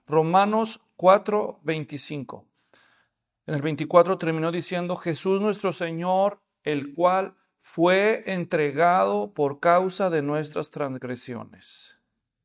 Romanos 4:25. En el 24 terminó diciendo: Jesús nuestro Señor, el cual fue entregado por causa de nuestras transgresiones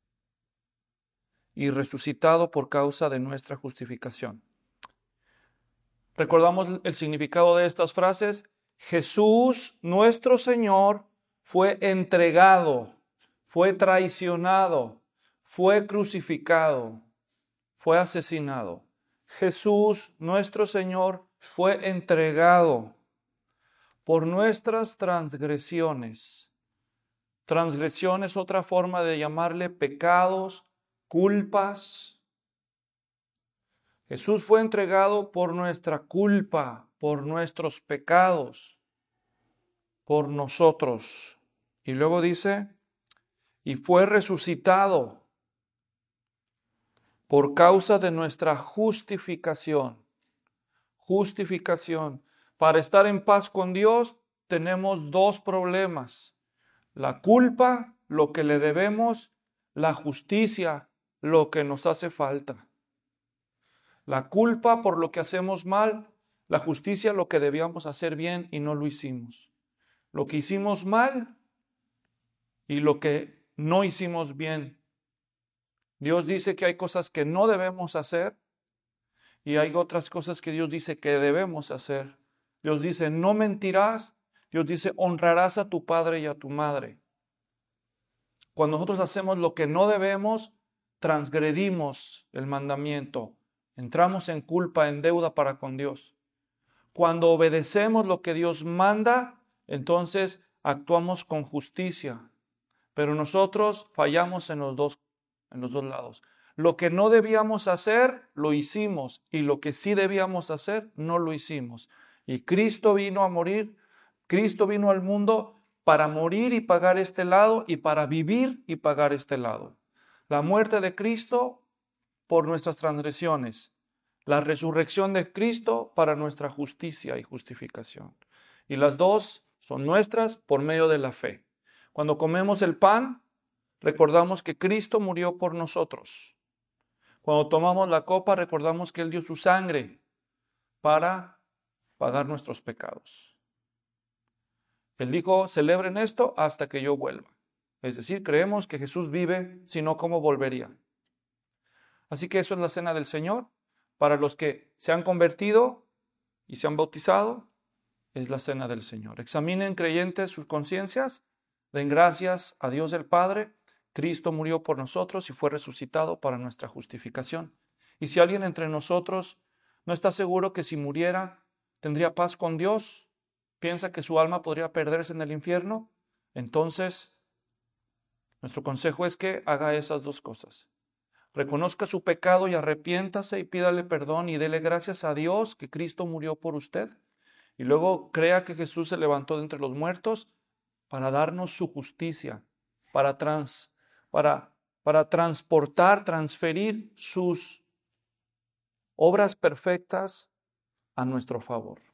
y resucitado por causa de nuestra justificación. ¿Recordamos el significado de estas frases? Jesús nuestro Señor fue entregado, fue traicionado, fue crucificado, fue asesinado. Jesús nuestro Señor fue entregado por nuestras transgresiones. Transgresión es otra forma de llamarle pecados, culpas. Jesús fue entregado por nuestra culpa, por nuestros pecados, por nosotros. Y luego dice, y fue resucitado por causa de nuestra justificación. Justificación. Para estar en paz con Dios tenemos dos problemas: la culpa, lo que le debemos; la justicia, lo que nos hace falta. La culpa por lo que hacemos mal, la justicia lo que debíamos hacer bien y no lo hicimos. Lo que hicimos mal y lo que no hicimos bien. Dios dice que hay cosas que no debemos hacer y hay otras cosas que Dios dice que debemos hacer. Dios dice, no mentirás. Dios dice, honrarás a tu padre y a tu madre. Cuando nosotros hacemos lo que no debemos, transgredimos el mandamiento. Entramos en culpa, en deuda para con Dios. Cuando obedecemos lo que Dios manda, entonces actuamos con justicia. Pero nosotros fallamos en los dos lados. Lo que no debíamos hacer, lo hicimos. Y lo que sí debíamos hacer, no lo hicimos. Y Cristo vino a morir. Cristo vino al mundo para morir y pagar este lado, y para vivir y pagar este lado. La muerte de Cristo por nuestras transgresiones. La resurrección de Cristo para nuestra justicia y justificación. Y las dos son nuestras por medio de la fe. Cuando comemos el pan, recordamos que Cristo murió por nosotros. Cuando tomamos la copa, recordamos que Él dio su sangre para pagar nuestros pecados. Él dijo, celebren esto hasta que yo vuelva. Es decir, creemos que Jesús vive, si no, ¿cómo volvería? Así que eso es la cena del Señor. Para los que se han convertido y se han bautizado, es la cena del Señor. Examinen, creyentes, sus conciencias. Den gracias a Dios el Padre. Cristo murió por nosotros y fue resucitado para nuestra justificación. Y si alguien entre nosotros no está seguro que si muriera tendría paz con Dios, piensa que su alma podría perderse en el infierno, entonces nuestro consejo es que haga esas dos cosas. Reconozca su pecado y arrepiéntase y pídale perdón y dele gracias a Dios que Cristo murió por usted. Y luego crea que Jesús se levantó de entre los muertos para darnos su justicia, para transportar, transferir sus obras perfectas a nuestro favor.